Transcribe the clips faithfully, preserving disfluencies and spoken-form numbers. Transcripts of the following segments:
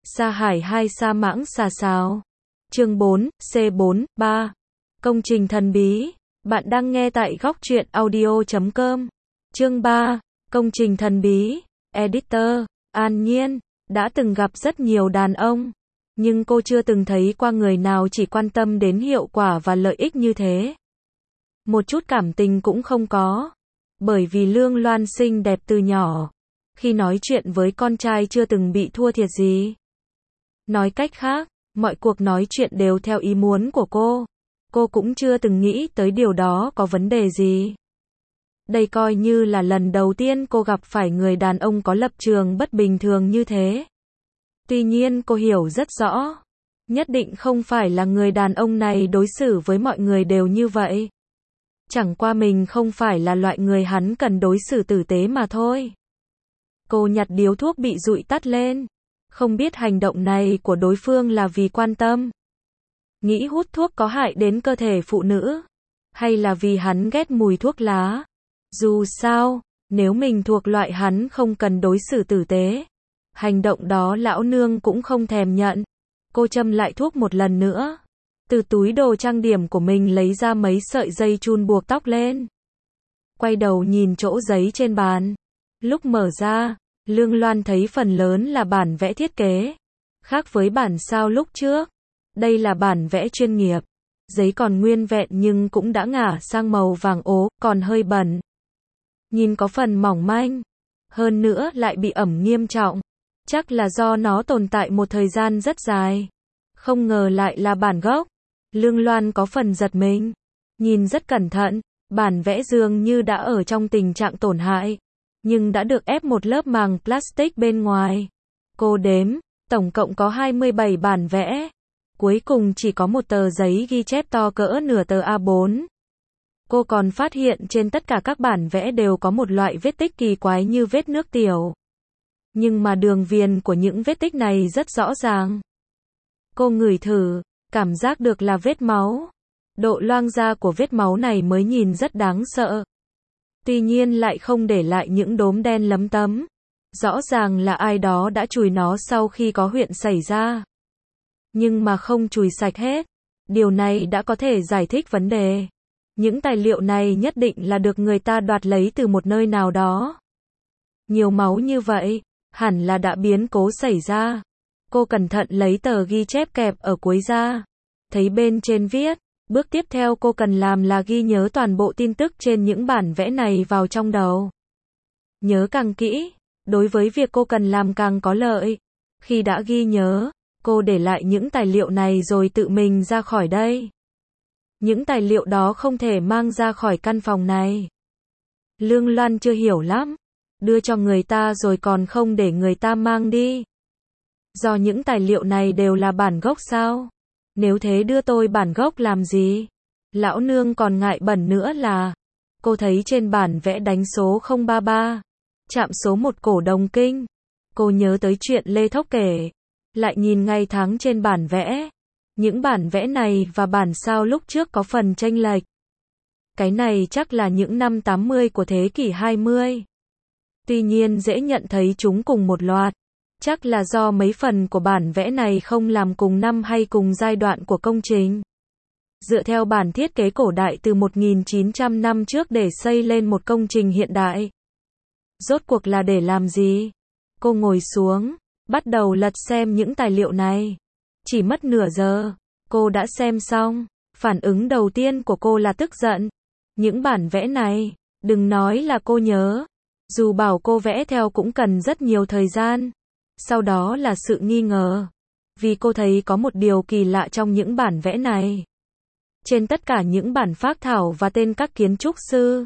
Sa Hải hai Sa Mãng Xà Xào. Chương bốn, C bốn, ba. Công trình thần bí. Bạn đang nghe tại góc truyện audio chấm com. Chương ba. Công trình thần bí. Editor, An Nhiên, đã từng gặp rất nhiều đàn ông, nhưng cô chưa từng thấy qua người nào chỉ quan tâm đến hiệu quả và lợi ích như thế. Một chút cảm tình cũng không có. Bởi vì Lương Loan xinh đẹp từ nhỏ, khi nói chuyện với con trai chưa từng bị thua thiệt gì. Nói cách khác, mọi cuộc nói chuyện đều theo ý muốn của cô. Cô cũng chưa từng nghĩ tới điều đó có vấn đề gì. Đây coi như là lần đầu tiên cô gặp phải người đàn ông có lập trường bất bình thường như thế. Tuy nhiên cô hiểu rất rõ, nhất định không phải là người đàn ông này đối xử với mọi người đều như vậy. Chẳng qua mình không phải là loại người hắn cần đối xử tử tế mà thôi. Cô nhặt điếu thuốc bị dụi tắt lên. Không biết hành động này của đối phương là vì quan tâm, nghĩ hút thuốc có hại đến cơ thể phụ nữ, hay là vì hắn ghét mùi thuốc lá. Dù sao, nếu mình thuộc loại hắn không cần đối xử tử tế, hành động đó lão nương cũng không thèm nhận. Cô châm lại thuốc một lần nữa, từ túi đồ trang điểm của mình lấy ra mấy sợi dây chun buộc tóc lên. Quay đầu nhìn chỗ giấy trên bàn. Lúc mở ra, Lương Loan thấy phần lớn là bản vẽ thiết kế. Khác với bản sao lúc trước, đây là bản vẽ chuyên nghiệp. Giấy còn nguyên vẹn nhưng cũng đã ngả sang màu vàng ố, còn hơi bẩn. Nhìn có phần mỏng manh, hơn nữa lại bị ẩm nghiêm trọng. Chắc là do nó tồn tại một thời gian rất dài. Không ngờ lại là bản gốc. Lương Loan có phần giật mình. Nhìn rất cẩn thận, bản vẽ dường như đã ở trong tình trạng tổn hại, nhưng đã được ép một lớp màng plastic bên ngoài. Cô đếm, tổng cộng có hai mươi bảy bản vẽ. Cuối cùng chỉ có một tờ giấy ghi chép to cỡ nửa tờ A bốn. Cô còn phát hiện trên tất cả các bản vẽ đều có một loại vết tích kỳ quái như vết nước tiểu. Nhưng mà đường viền của những vết tích này rất rõ ràng. Cô ngửi thử, cảm giác được là vết máu. Độ loang ra của vết máu này mới nhìn rất đáng sợ. Tuy nhiên lại không để lại những đốm đen lấm tấm. Rõ ràng là ai đó đã chùi nó sau khi có chuyện xảy ra. Nhưng mà không chùi sạch hết. Điều này đã có thể giải thích vấn đề. Những tài liệu này nhất định là được người ta đoạt lấy từ một nơi nào đó. Nhiều máu như vậy, hẳn là đã biến cố xảy ra. Cô cẩn thận lấy tờ ghi chép kẹp ở cuối ra. Thấy bên trên viết, bước tiếp theo cô cần làm là ghi nhớ toàn bộ tin tức trên những bản vẽ này vào trong đầu. Nhớ càng kỹ, đối với việc cô cần làm càng có lợi. Khi đã ghi nhớ, cô để lại những tài liệu này rồi tự mình ra khỏi đây. Những tài liệu đó không thể mang ra khỏi căn phòng này. Lương Loan chưa hiểu lắm. Đưa cho người ta rồi còn không để người ta mang đi. Do những tài liệu này đều là bản gốc sao? Nếu thế đưa tôi bản gốc làm gì? Lão nương còn ngại bẩn nữa là. Cô thấy trên bản vẽ đánh số không ba ba. Chạm số một cổ đồng kinh. Cô nhớ tới chuyện Lê Thốc kể. Lại nhìn ngày tháng trên bản vẽ. Những bản vẽ này và bản sao lúc trước có phần chênh lệch. Cái này chắc là những năm tám mươi của thế kỷ hai mươi. Tuy nhiên dễ nhận thấy chúng cùng một loạt. Chắc là do mấy phần của bản vẽ này không làm cùng năm hay cùng giai đoạn của công trình. Dựa theo bản thiết kế cổ đại từ một nghìn chín trăm năm trước để xây lên một công trình hiện đại. Rốt cuộc là để làm gì? Cô ngồi xuống, bắt đầu lật xem những tài liệu này. Chỉ mất nửa giờ, cô đã xem xong. Phản ứng đầu tiên của cô là tức giận. Những bản vẽ này, đừng nói là cô nhớ. Dù bảo cô vẽ theo cũng cần rất nhiều thời gian. Sau đó là sự nghi ngờ. Vì cô thấy có một điều kỳ lạ trong những bản vẽ này. Trên tất cả những bản phác thảo và tên các kiến trúc sư,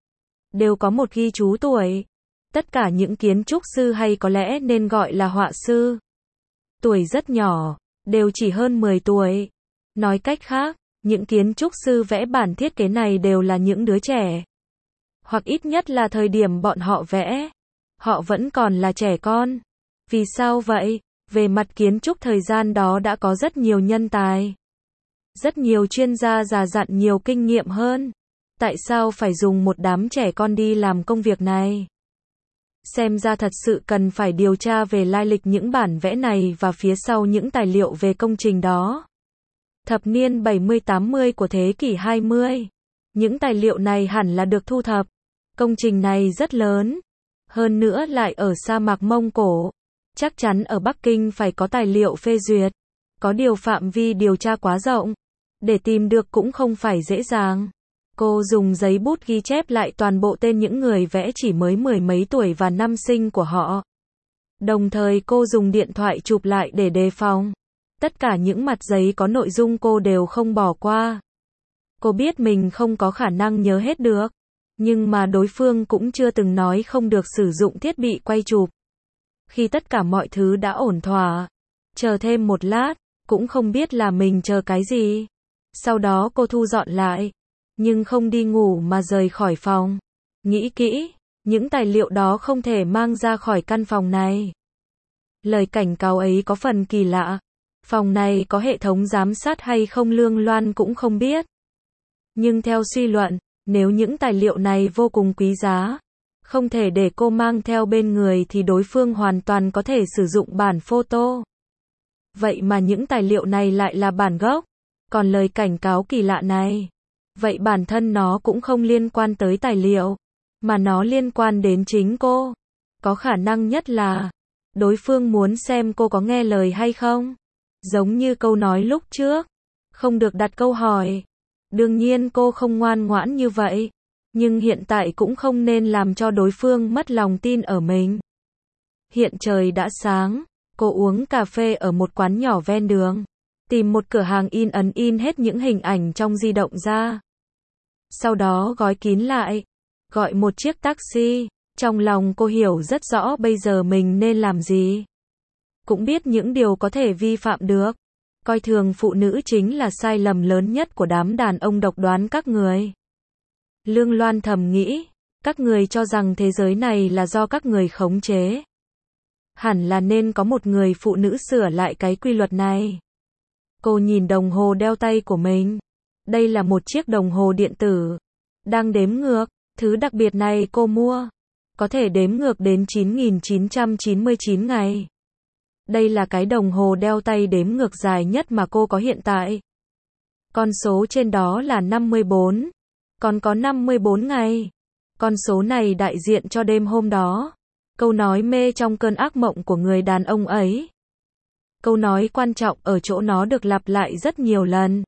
đều có một ghi chú tuổi. Tất cả những kiến trúc sư hay có lẽ nên gọi là họa sư. Tuổi rất nhỏ, đều chỉ hơn mười tuổi. Nói cách khác, những kiến trúc sư vẽ bản thiết kế này đều là những đứa trẻ. Hoặc ít nhất là thời điểm bọn họ vẽ, họ vẫn còn là trẻ con. Vì sao vậy? Về mặt kiến trúc thời gian đó đã có rất nhiều nhân tài. Rất nhiều chuyên gia già dặn nhiều kinh nghiệm hơn. Tại sao phải dùng một đám trẻ con đi làm công việc này? Xem ra thật sự cần phải điều tra về lai lịch những bản vẽ này và phía sau những tài liệu về công trình đó. Thập niên bảy mươi tám mươi của thế kỷ hai mươi. Những tài liệu này hẳn là được thu thập. Công trình này rất lớn. Hơn nữa lại ở sa mạc Mông Cổ. Chắc chắn ở Bắc Kinh phải có tài liệu phê duyệt. Có điều phạm vi điều tra quá rộng. Để tìm được cũng không phải dễ dàng. Cô dùng giấy bút ghi chép lại toàn bộ tên những người vẽ chỉ mới mười mấy tuổi và năm sinh của họ. Đồng thời cô dùng điện thoại chụp lại để đề phòng. Tất cả những mặt giấy có nội dung cô đều không bỏ qua. Cô biết mình không có khả năng nhớ hết được. Nhưng mà đối phương cũng chưa từng nói không được sử dụng thiết bị quay chụp. Khi tất cả mọi thứ đã ổn thỏa, chờ thêm một lát, cũng không biết là mình chờ cái gì. Sau đó cô thu dọn lại, nhưng không đi ngủ mà rời khỏi phòng. Nghĩ kỹ, những tài liệu đó không thể mang ra khỏi căn phòng này. Lời cảnh cáo ấy có phần kỳ lạ. Phòng này có hệ thống giám sát hay không Lương Loan cũng không biết. Nhưng theo suy luận, nếu những tài liệu này vô cùng quý giá, không thể để cô mang theo bên người thì đối phương hoàn toàn có thể sử dụng bản photo. Vậy mà những tài liệu này lại là bản gốc. Còn lời cảnh cáo kỳ lạ này, vậy bản thân nó cũng không liên quan tới tài liệu, mà nó liên quan đến chính cô. Có khả năng nhất là, đối phương muốn xem cô có nghe lời hay không. Giống như câu nói lúc trước, không được đặt câu hỏi. Đương nhiên cô không ngoan ngoãn như vậy, nhưng hiện tại cũng không nên làm cho đối phương mất lòng tin ở mình. Hiện trời đã sáng, cô uống cà phê ở một quán nhỏ ven đường, tìm một cửa hàng in ấn in hết những hình ảnh trong di động ra. Sau đó gói kín lại, gọi một chiếc taxi. Trong lòng cô hiểu rất rõ bây giờ mình nên làm gì. Cũng biết những điều có thể vi phạm được. Coi thường phụ nữ chính là sai lầm lớn nhất của đám đàn ông độc đoán các người. Lương Loan thầm nghĩ, các người cho rằng thế giới này là do các người khống chế. Hẳn là nên có một người phụ nữ sửa lại cái quy luật này. Cô nhìn đồng hồ đeo tay của mình. Đây là một chiếc đồng hồ điện tử. Đang đếm ngược. Thứ đặc biệt này cô mua. Có thể đếm ngược đến chín nghìn chín trăm chín mươi chín ngày. Đây là cái đồng hồ đeo tay đếm ngược dài nhất mà cô có hiện tại. Con số trên đó là năm mươi bốn. Còn có năm mươi bốn ngày. Con số này đại diện cho đêm hôm đó. Câu nói mê trong cơn ác mộng của người đàn ông ấy. Câu nói quan trọng ở chỗ nó được lặp lại rất nhiều lần.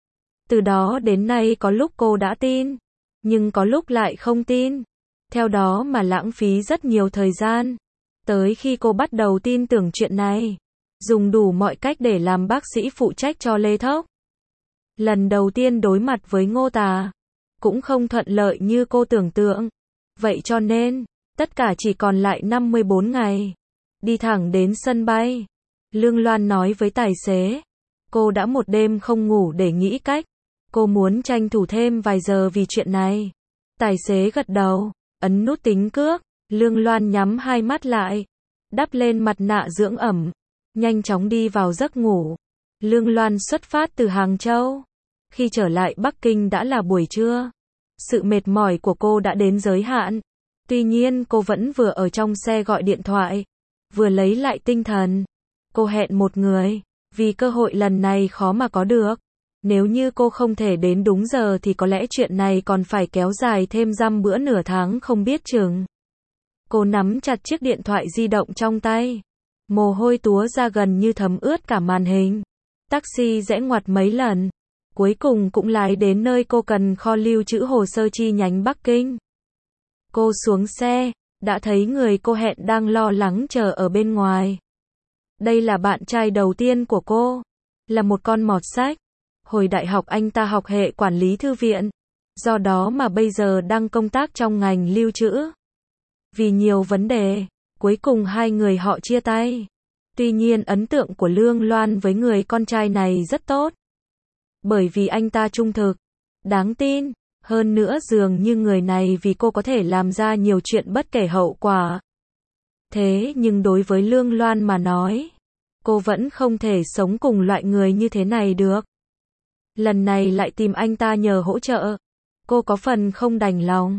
Từ đó đến nay có lúc cô đã tin, nhưng có lúc lại không tin. Theo đó mà lãng phí rất nhiều thời gian. Tới khi cô bắt đầu tin tưởng chuyện này, dùng đủ mọi cách để làm bác sĩ phụ trách cho Lê Thốc. Lần đầu tiên đối mặt với Ngô Tà, cũng không thuận lợi như cô tưởng tượng. Vậy cho nên, tất cả chỉ còn lại năm mươi bốn ngày. Đi thẳng đến sân bay. Lương Loan nói với tài xế. Cô đã một đêm không ngủ để nghĩ cách. Cô muốn tranh thủ thêm vài giờ vì chuyện này. Tài xế gật đầu, ấn nút tính cước. Lương Loan nhắm hai mắt lại, đắp lên mặt nạ dưỡng ẩm, nhanh chóng đi vào giấc ngủ. Lương Loan xuất phát từ Hàng Châu. Khi trở lại Bắc Kinh đã là buổi trưa. Sự mệt mỏi của cô đã đến giới hạn. Tuy nhiên cô vẫn vừa ở trong xe gọi điện thoại, vừa lấy lại tinh thần. Cô hẹn một người, vì cơ hội lần này khó mà có được. Nếu như cô không thể đến đúng giờ thì có lẽ chuyện này còn phải kéo dài thêm dăm bữa nửa tháng không biết chừng. Cô nắm chặt chiếc điện thoại di động trong tay. Mồ hôi túa ra gần như thấm ướt cả màn hình. Taxi rẽ ngoặt mấy lần. Cuối cùng cũng lái đến nơi cô cần kho lưu trữ hồ sơ chi nhánh Bắc Kinh. Cô xuống xe, đã thấy người cô hẹn đang lo lắng chờ ở bên ngoài. Đây là bạn trai đầu tiên của cô. Là một con mọt sách. Hồi đại học anh ta học hệ quản lý thư viện. Do đó mà bây giờ đang công tác trong ngành lưu trữ. Vì nhiều vấn đề, cuối cùng hai người họ chia tay. Tuy nhiên ấn tượng của Lương Loan với người con trai này rất tốt. Bởi vì anh ta trung thực, đáng tin, hơn nữa dường như người này vì cô có thể làm ra nhiều chuyện bất kể hậu quả. Thế nhưng đối với Lương Loan mà nói, cô vẫn không thể sống cùng loại người như thế này được. Lần này lại tìm anh ta nhờ hỗ trợ. Cô có phần không đành lòng.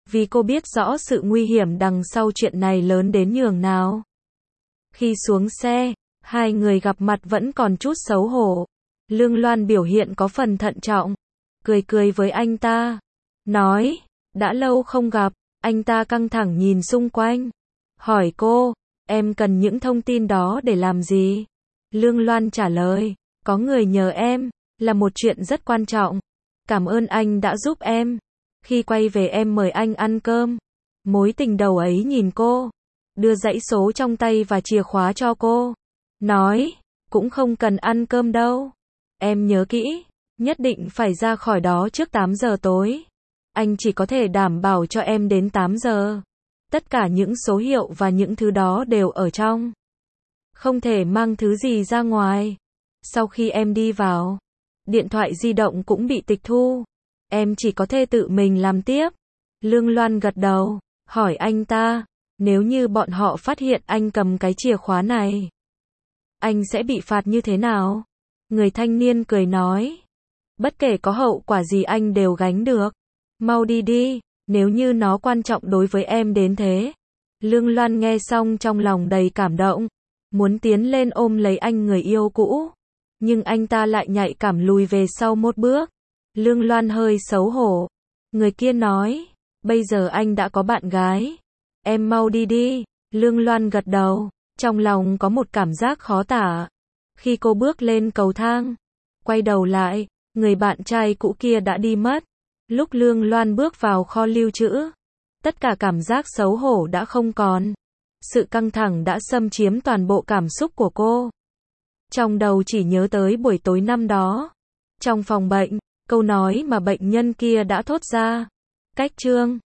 vì cô biết rõ sự nguy hiểm đằng sau chuyện này lớn đến nhường nào. Khi xuống xe, hai người gặp mặt vẫn còn chút xấu hổ. Lương Loan biểu hiện có phần thận trọng, cười cười với anh ta, nói, đã lâu không gặp. Anh ta căng thẳng nhìn xung quanh, hỏi cô, em cần những thông tin đó để làm gì? Lương Loan trả lời, có người nhờ em, là một chuyện rất quan trọng. Cảm ơn anh đã giúp em. Khi quay về em mời anh ăn cơm. Mối tình đầu ấy nhìn cô, đưa dãy số trong tay và chìa khóa cho cô, nói, cũng không cần ăn cơm đâu. Em nhớ kỹ, nhất định phải ra khỏi đó trước tám giờ tối. Anh chỉ có thể đảm bảo cho em đến tám giờ. Tất cả những số hiệu và những thứ đó đều ở trong. Không thể mang thứ gì ra ngoài. Sau khi em đi vào, điện thoại di động cũng bị tịch thu. Em chỉ có thể tự mình làm tiếp. Lương Loan gật đầu, hỏi anh ta, nếu như bọn họ phát hiện anh cầm cái chìa khóa này, anh sẽ bị phạt như thế nào? Người thanh niên cười nói, bất kể có hậu quả gì anh đều gánh được. Mau đi đi, nếu như nó quan trọng đối với em đến thế. Lương Loan nghe xong trong lòng đầy cảm động, muốn tiến lên ôm lấy anh người yêu cũ, nhưng anh ta lại nhạy cảm lùi về sau một bước. Lương Loan hơi xấu hổ. Người kia nói, bây giờ anh đã có bạn gái, em mau đi đi. Lương Loan gật đầu, trong lòng có một cảm giác khó tả. Khi cô bước lên cầu thang, quay đầu lại, người bạn trai cũ kia đã đi mất. Lúc Lương Loan bước vào kho lưu trữ, tất cả cảm giác xấu hổ đã không còn. Sự căng thẳng đã xâm chiếm toàn bộ cảm xúc của cô. Trong đầu chỉ nhớ tới buổi tối năm đó. Trong phòng bệnh, câu nói mà bệnh nhân kia đã thốt ra. Cách chương